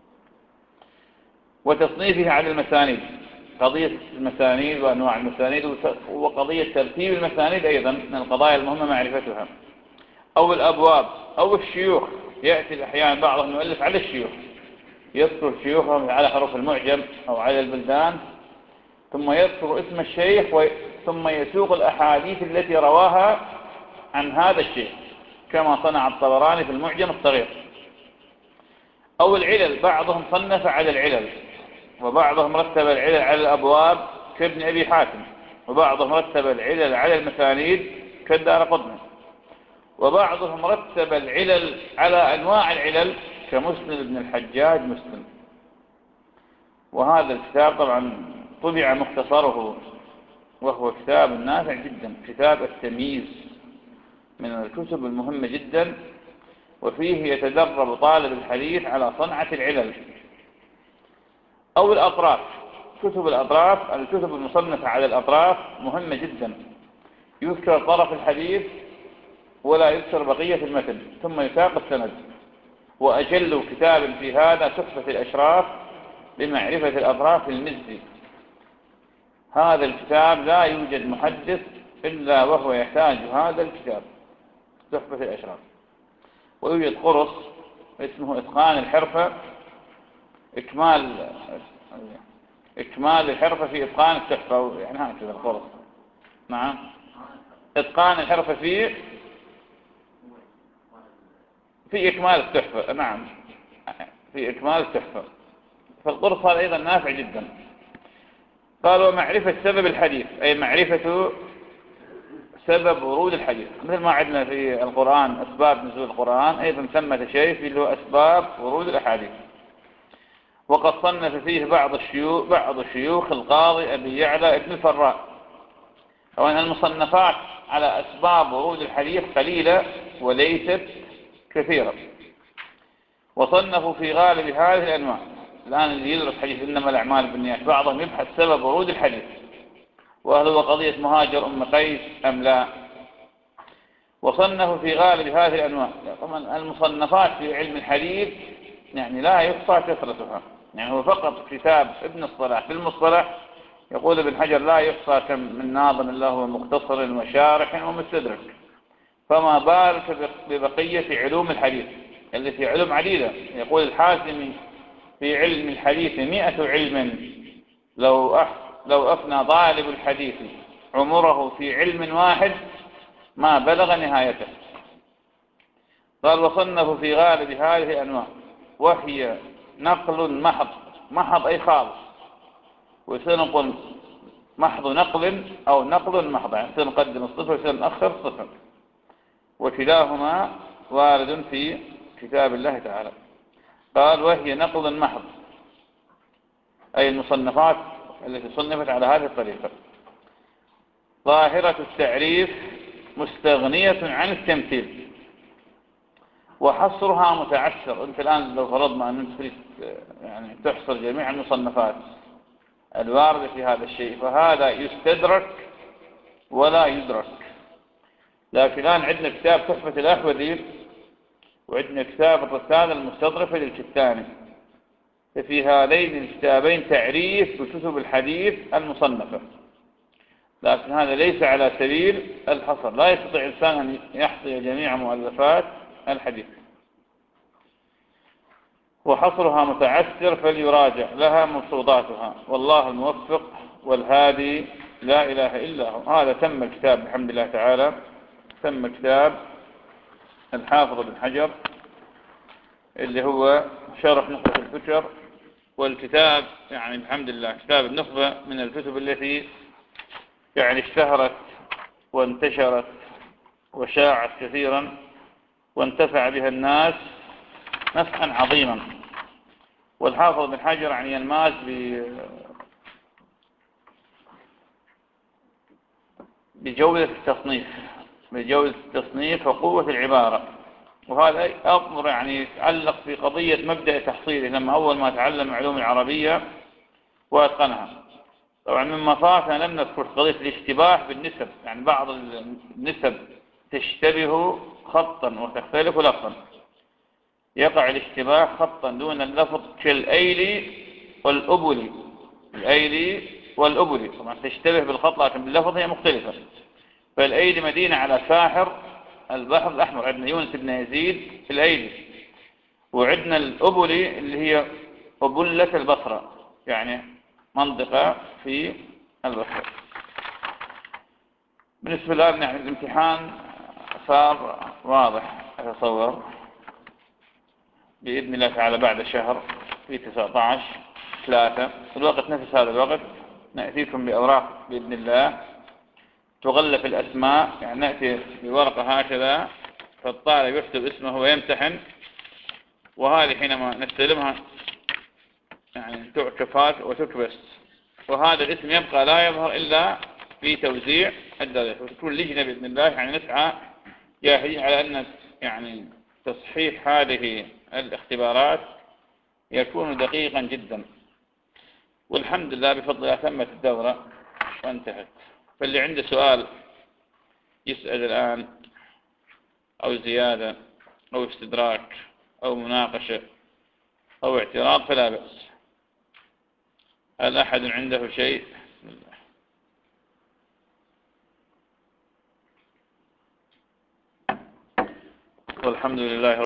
وتصنيفه على المسانيد، قضية المسانيد وأنواع المسانيد، وقضية ترتيب المسانيد أيضا من القضايا المهمة معرفتها. أو الأبواب أو الشيوخ، يأتي أحيانا بعضهم يؤلف على الشيوخ، يذكر شيوخهم على حروف المعجم أو على البلدان، ثم يذكر اسم الشيخ ثم يسوق الأحاديث التي رواها عن هذا الشيخ، كما صنع الطبراني في المعجم الصغير. أو العلل، بعضهم صنف على العلل، وبعضهم رتب العلل على الأبواب كابن أبي حاتم، وبعضهم رتب العلل على المسانيد كالدارقطني، وبعضهم رتب العلل على أنواع العلل كمسند بن الحجاج مسلم. وهذا الكتاب طبعا طبع مختصره، وهو كتاب نافع جدا، كتاب التمييز، من الكتب المهمة جدا، وفيه يتدرب طالب الحديث على صنعة العلل. أو الأطراف، كتب الأطراف، الكتب المصنفة على الأطراف مهمة جدا، يذكر طرف الحديث ولا يذكر بقية المتن ثم يساق السند. وأجل كتاب في هذا تحفة الأشراف بمعرفة الأطراف المزي. هذا الكتاب لا يوجد محدث إلا وهو يحتاج هذا الكتاب، تحفة الأشراف. ويوجد قرص اسمه إتقان الحرفة، إكمال الحرفة في إتقان التحفة، يعني هكذا القرص. نعم، إتقان الحرفة في إكمال التحفة. نعم، في إكمال التحفة. فالقرص هذا أيضا نافع جدا. قال ومعرفة سبب الحديث، أي معرفة سبب ورود الحديث، مثل ما عندنا في القرآن أسباب نزول القرآن، أيضا ثمة شيء في اللي هو أسباب ورود الأحاديث. وقد صنف فيه بعض الشيوخ القاضي أبي يعلى ابن الفراء. وأن المصنفات على أسباب ورود الحديث قليلة وليست كثيرة. وصنفوا في غالب هذه الأنواع. الآن اللي يدرس حديث إنما الأعمال بالنيات، بعضهم يبحث سبب ورود الحديث، وهل هو قضية مهاجر أم قيس أم لا. وصنفوا في غالب هذه الأنواع. طبعا المصنفات في علم الحديث يعني لا يحصى كثرتها، يعني هو فقط كتاب ابن الصلاح في المصطلح، يقول ابن حجر لا يحصى كم من ناظم إلا هو مختصر وشارح ومستدرك، فما بالك ببقية علوم الحديث التي علوم عديدة. يقول الحازمي في علم الحديث 100 علم، لو أفنى طالب الحديث عمره في علم واحد ما بلغ نهايته. قال وصنفوا في غالب هذه الأنواع، وهي نقل محض أي خالص، وسنقل محض نقل أو نقل محض، يعني سنقدم الصفر وسنأخر الصفر، وكلاهما وارد في كتاب الله تعالى. قال وهي نقل محض، أي المصنفات التي صنفت على هذه الطريقة، ظاهرة التعريف مستغنية عن التمثيل، وحصرها متعسر. أنت الآن لو فرضنا أن أنت تريد يعني تحصر جميع المصنفات الواردة في هذا الشيء، فهذا يستدرك ولا يدرك. لكن الآن عندنا كتاب تحفة الأحوذي، وعندنا كتاب الرسالة المستظرفة للكتاني، ففي هذين الكتابين تعريف بكتب الحديث المصنفة، لكن هذا ليس على سبيل الحصر، لا يستطيع إنسان أن يحصي جميع مؤلفات الحديث، وحصرها متعسر، فليراجع لها مفروضاتها. والله الموفق والهادي لا إله إلا هو. هذا تم الكتاب بحمد الله تعالى، تم كتاب الحافظ بن حجر اللي هو شرح نخبة الفكر. والكتاب يعني بحمد الله كتاب النخبة من الكتب التي يعني اشتهرت وانتشرت وشاعت كثيرا وانتفع بها الناس نفعا عظيما. والحافظ بن حجر يعني ينماز بجودة التصنيف، بجودة التصنيف وقوة العبارة. وهذا أمر يعني يتعلق في قضية مبدأ تحصيله لما أول ما تعلم علوم العربية وأتقنها. طبعا مما فاتنا لم نذكر قضية الاشتباه بالنسب، يعني بعض النسب تشتبه خطا وتختلف لفظا، يقع الاشتباه خطا دون اللفظ كالأيلي والأبلي. الأيلي والأبلي طبعا تشتبه بالخط لكن باللفظ هي مختلفة. فالأيلي مدينة على ساحر البحر الأحمر، عندنا يونس بن يزيد في الأيلي، وعندنا الأبلي اللي هي أبلة البصرة، يعني منطقة في البصرة. بالنسبة الآن يعني الامتحان صار واضح أتصور بإذن الله تعالى بعد شهر في 19/3 الوقت نفس هذا الوقت نأتيكم بأوراق بإذن الله تغلف الأسماء، يعني نأتي بورقة هكذا فالطالب يكتب اسمه ويمتحن، وهذه حينما نستلمها يعني تعكفات وتكبس، وهذا الاسم يبقى لا يظهر إلا في توزيع الدرجات. وتكون لجنة بإذن الله يعني نسعى جاهدين على أن يعني تصحيح هذه الاختبارات يكون دقيقا جدا. والحمد لله بفضل الله تمت الدورة وانتهت. فاللي عنده سؤال يسأل الآن أو زيادة أو استدراك أو مناقشة أو اعتراض فلا بأس. هل أحد عنده شيء؟ والحمد لله